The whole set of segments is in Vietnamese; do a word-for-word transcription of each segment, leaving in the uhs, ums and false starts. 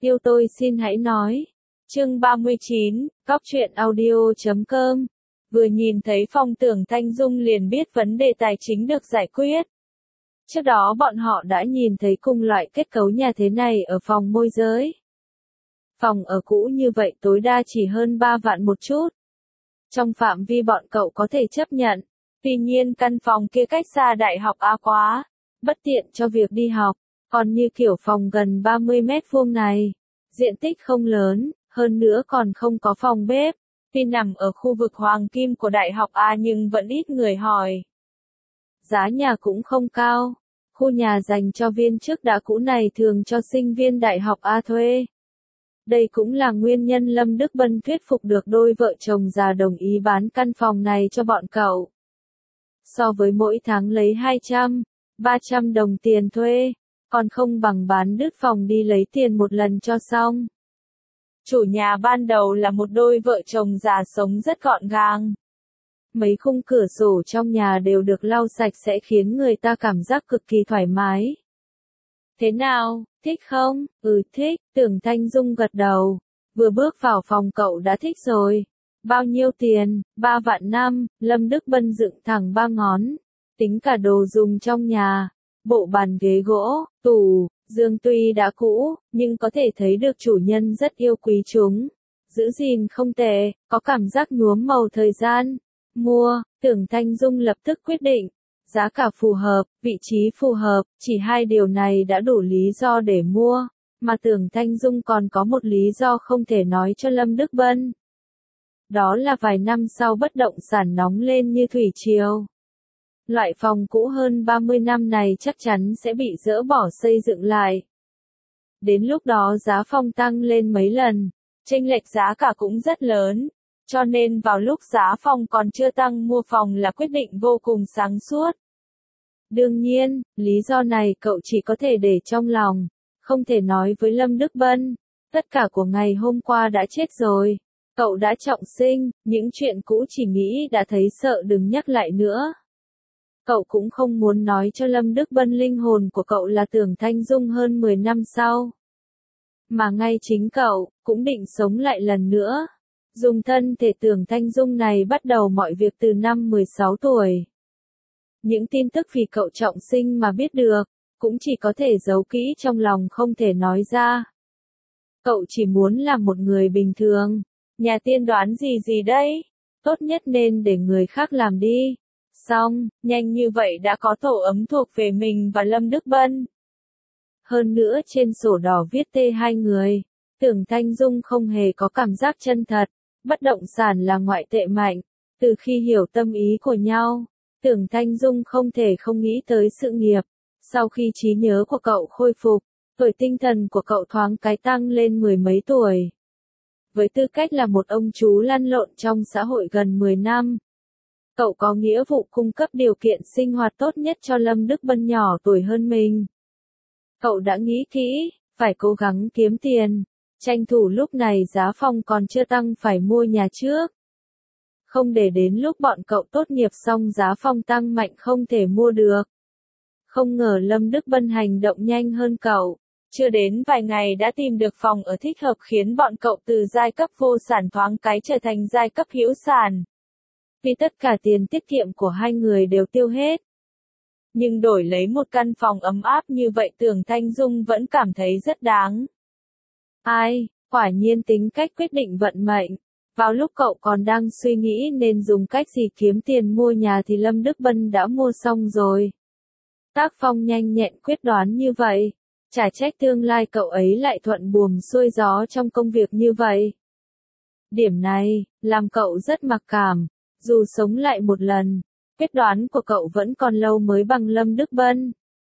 Yêu tôi xin hãy nói. Chương ba mươi chín, Cóc truyện audio chấm com. Vừa nhìn thấy Phong Tưởng Thanh Dung liền biết vấn đề tài chính được giải quyết. Trước đó bọn họ đã nhìn thấy cùng loại kết cấu nhà thế này ở phòng môi giới. Phòng ở cũ như vậy tối đa chỉ hơn ba vạn một chút. Trong phạm vi bọn cậu có thể chấp nhận. Tuy nhiên căn phòng kia cách xa đại học A quá, bất tiện cho việc đi học. Còn như kiểu phòng gần ba mươi mét vuông này, diện tích không lớn, hơn nữa còn không có phòng bếp. Tuy nằm ở khu vực hoàng kim của đại học A nhưng vẫn ít người hỏi. Giá nhà cũng không cao. Khu nhà dành cho viên chức đã cũ này thường cho sinh viên đại học A thuê. Đây cũng là nguyên nhân Lâm Đức Bân thuyết phục được đôi vợ chồng già đồng ý bán căn phòng này cho bọn cậu. So với mỗi tháng lấy hai trăm, ba trăm đồng tiền thuê, còn không bằng bán đứt phòng đi lấy tiền một lần cho xong. Chủ nhà ban đầu là một đôi vợ chồng già sống rất gọn gàng. Mấy khung cửa sổ trong nhà đều được lau sạch sẽ khiến người ta cảm giác cực kỳ thoải mái. Thế nào, thích không? Ừ thích, Tưởng Thanh Dung gật đầu. Vừa bước vào phòng cậu đã thích rồi. Bao nhiêu tiền? Ba vạn năm, Lâm Đức Bân dựng thẳng ba ngón. Tính cả đồ dùng trong nhà. Bộ bàn ghế gỗ, tủ, giường tuy đã cũ, nhưng có thể thấy được chủ nhân rất yêu quý chúng. Giữ gìn không tệ, có cảm giác nhuốm màu thời gian. Mua, Tưởng Thanh Dung lập tức quyết định. Giá cả phù hợp, vị trí phù hợp, chỉ hai điều này đã đủ lý do để mua. Mà Tưởng Thanh Dung còn có một lý do không thể nói cho Lâm Đức Bân. Đó là vài năm sau bất động sản nóng lên như thủy triều. Loại phòng cũ hơn ba mươi năm này chắc chắn sẽ bị dỡ bỏ xây dựng lại. Đến lúc đó giá phòng tăng lên mấy lần, chênh lệch giá cả cũng rất lớn, cho nên vào lúc giá phòng còn chưa tăng mua phòng là quyết định vô cùng sáng suốt. Đương nhiên, lý do này cậu chỉ có thể để trong lòng, không thể nói với Lâm Đức Bân. Tất cả của ngày hôm qua đã chết rồi. Cậu đã trọng sinh, những chuyện cũ chỉ nghĩ đã thấy sợ đừng nhắc lại nữa. Cậu cũng không muốn nói cho Lâm Đức Bân linh hồn của cậu là Tưởng Thanh Dung hơn mười năm sau. Mà ngay chính cậu, cũng định sống lại lần nữa. Dùng thân thể Tưởng Thanh Dung này bắt đầu mọi việc từ năm mười sáu tuổi. Những tin tức vì cậu trọng sinh mà biết được, cũng chỉ có thể giấu kỹ trong lòng không thể nói ra. Cậu chỉ muốn làm một người bình thường. Nhà tiên đoán gì gì đấy? Tốt nhất nên để người khác làm đi. Xong, nhanh như vậy đã có tổ ấm thuộc về mình và Lâm Đức Bân. Hơn nữa trên sổ đỏ viết tên hai người. Tưởng Thanh Dung không hề có cảm giác chân thật. Bất động sản là ngoại tệ mạnh. Từ khi hiểu tâm ý của nhau, Tưởng Thanh Dung không thể không nghĩ tới sự nghiệp. Sau khi trí nhớ của cậu khôi phục, tuổi tinh thần của cậu thoáng cái tăng lên mười mấy tuổi. Với tư cách là một ông chú lăn lộn trong xã hội gần mười năm, cậu có nghĩa vụ cung cấp điều kiện sinh hoạt tốt nhất cho Lâm Đức Bân nhỏ tuổi hơn mình. Cậu đã nghĩ kỹ, phải cố gắng kiếm tiền, tranh thủ lúc này giá phòng còn chưa tăng phải mua nhà trước. Không để đến lúc bọn cậu tốt nghiệp xong giá phòng tăng mạnh không thể mua được. Không ngờ Lâm Đức Bân hành động nhanh hơn cậu. Chưa đến vài ngày đã tìm được phòng ở thích hợp khiến bọn cậu từ giai cấp vô sản thoáng cái trở thành giai cấp hữu sản. Vì tất cả tiền tiết kiệm của hai người đều tiêu hết. Nhưng đổi lấy một căn phòng ấm áp như vậy Tưởng Thanh Dung vẫn cảm thấy rất đáng. Ai, quả nhiên tính cách quyết định vận mệnh. Vào lúc cậu còn đang suy nghĩ nên dùng cách gì kiếm tiền mua nhà thì Lâm Đức Bân đã mua xong rồi. Tác phong nhanh nhẹn quyết đoán như vậy. Chả trách tương lai cậu ấy lại thuận buồm xuôi gió trong công việc như vậy. Điểm này, làm cậu rất mặc cảm. Dù sống lại một lần, quyết đoán của cậu vẫn còn lâu mới bằng Lâm Đức Bân.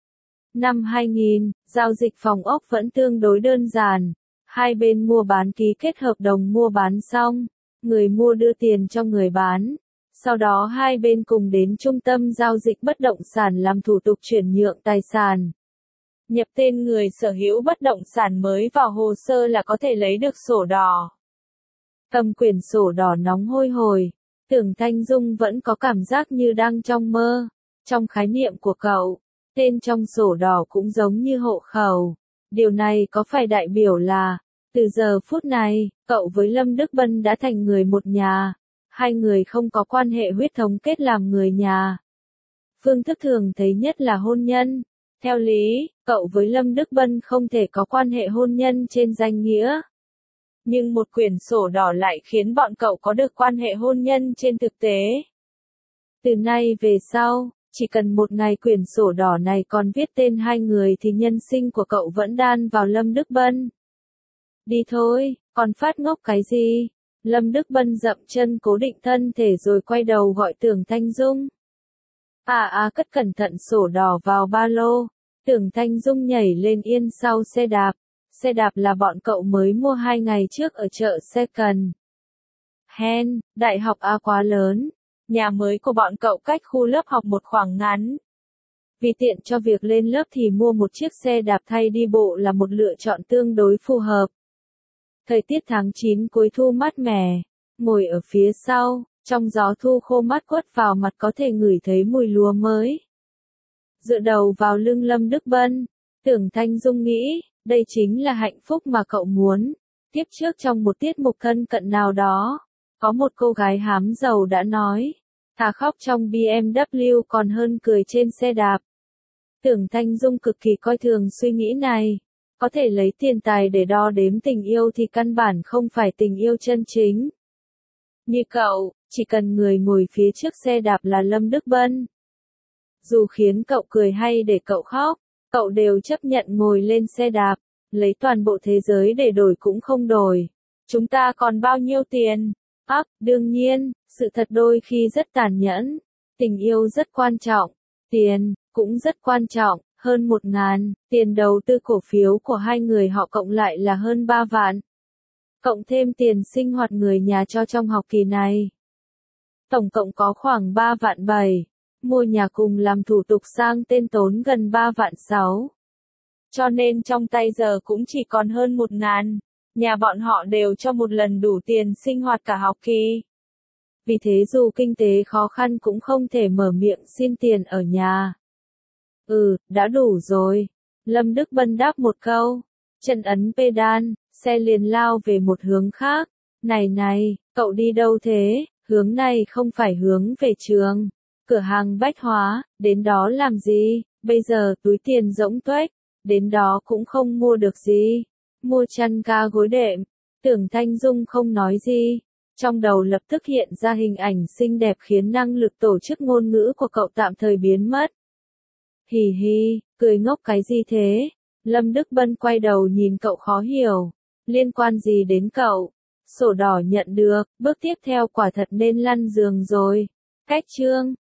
Năm hai nghìn, giao dịch phòng ốc vẫn tương đối đơn giản. Hai bên mua bán ký kết hợp đồng mua bán xong, người mua đưa tiền cho người bán. Sau đó hai bên cùng đến trung tâm giao dịch bất động sản làm thủ tục chuyển nhượng tài sản. Nhập tên người sở hữu bất động sản mới vào hồ sơ là có thể lấy được sổ đỏ. Cầm quyển sổ đỏ nóng hôi hổi, Tưởng Thanh Dung vẫn có cảm giác như đang trong mơ. Trong khái niệm của cậu, tên trong sổ đỏ cũng giống như hộ khẩu. Điều này có phải đại biểu là, từ giờ phút này, cậu với Lâm Đức Bân đã thành người một nhà, hai người không có quan hệ huyết thống kết làm người nhà. Phương thức thường thấy nhất là hôn nhân. Theo lý, cậu với Lâm Đức Bân không thể có quan hệ hôn nhân trên danh nghĩa. Nhưng một quyển sổ đỏ lại khiến bọn cậu có được quan hệ hôn nhân trên thực tế. Từ nay về sau, chỉ cần một ngày quyển sổ đỏ này còn viết tên hai người thì nhân sinh của cậu vẫn đan vào Lâm Đức Bân. Đi thôi, còn phát ngốc cái gì? Lâm Đức Bân dậm chân cố định thân thể rồi quay đầu gọi Tưởng Thanh Dung. À à cất cẩn thận sổ đỏ vào ba lô. Tưởng Thanh Dung nhảy lên yên sau xe đạp. Xe đạp là bọn cậu mới mua hai ngày trước ở chợ Second Hand, đại học A quá lớn. Nhà mới của bọn cậu cách khu lớp học một khoảng ngắn. Vì tiện cho việc lên lớp thì mua một chiếc xe đạp thay đi bộ là một lựa chọn tương đối phù hợp. Thời tiết tháng chín cuối thu mát mẻ, ngồi ở phía sau, trong gió thu khô mát quất vào mặt có thể ngửi thấy mùi lúa mới. Dựa đầu vào lưng Lâm Đức Bân, Tưởng Thanh Dung nghĩ, đây chính là hạnh phúc mà cậu muốn. Tiếp trước trong một tiết mục thân cận nào đó, có một cô gái hám giàu đã nói, thà khóc trong bê em vê còn hơn cười trên xe đạp. Tưởng Thanh Dung cực kỳ coi thường suy nghĩ này. Có thể lấy tiền tài để đo đếm tình yêu thì căn bản không phải tình yêu chân chính. Như cậu, chỉ cần người ngồi phía trước xe đạp là Lâm Đức Bân. Dù khiến cậu cười hay để cậu khóc, cậu đều chấp nhận ngồi lên xe đạp, lấy toàn bộ thế giới để đổi cũng không đổi. Chúng ta còn bao nhiêu tiền? Ác, đương nhiên, sự thật đôi khi rất tàn nhẫn. Tình yêu rất quan trọng, tiền cũng rất quan trọng. Hơn một ngàn, tiền đầu tư cổ phiếu của hai người họ cộng lại là hơn ba vạn. Cộng thêm tiền sinh hoạt người nhà cho trong học kỳ này. Tổng cộng có khoảng ba vạn bảy. Mua nhà cùng làm thủ tục sang tên tốn gần ba vạn sáu. Cho nên trong tay giờ cũng chỉ còn hơn một ngàn. Nhà bọn họ đều cho một lần đủ tiền sinh hoạt cả học kỳ. Vì thế dù kinh tế khó khăn cũng không thể mở miệng xin tiền ở nhà. Ừ, đã đủ rồi. Lâm Đức Bân đáp một câu. Chân ấn pedal, xe liền lao về một hướng khác. Này này, cậu đi đâu thế? Hướng này không phải hướng về trường. Cửa hàng bách hóa, đến đó làm gì? Bây giờ túi tiền rỗng tuếch, đến đó cũng không mua được gì. Mua chăn ga gối đệm. Tưởng Thanh Dung không nói gì. Trong đầu lập tức hiện ra hình ảnh xinh đẹp khiến năng lực tổ chức ngôn ngữ của cậu tạm thời biến mất. Hì hì, cười ngốc cái gì thế? Lâm Đức Bân quay đầu nhìn cậu khó hiểu. Liên quan gì đến cậu? Sổ đỏ nhận được, bước tiếp theo quả thật nên lăn giường rồi. Cách chương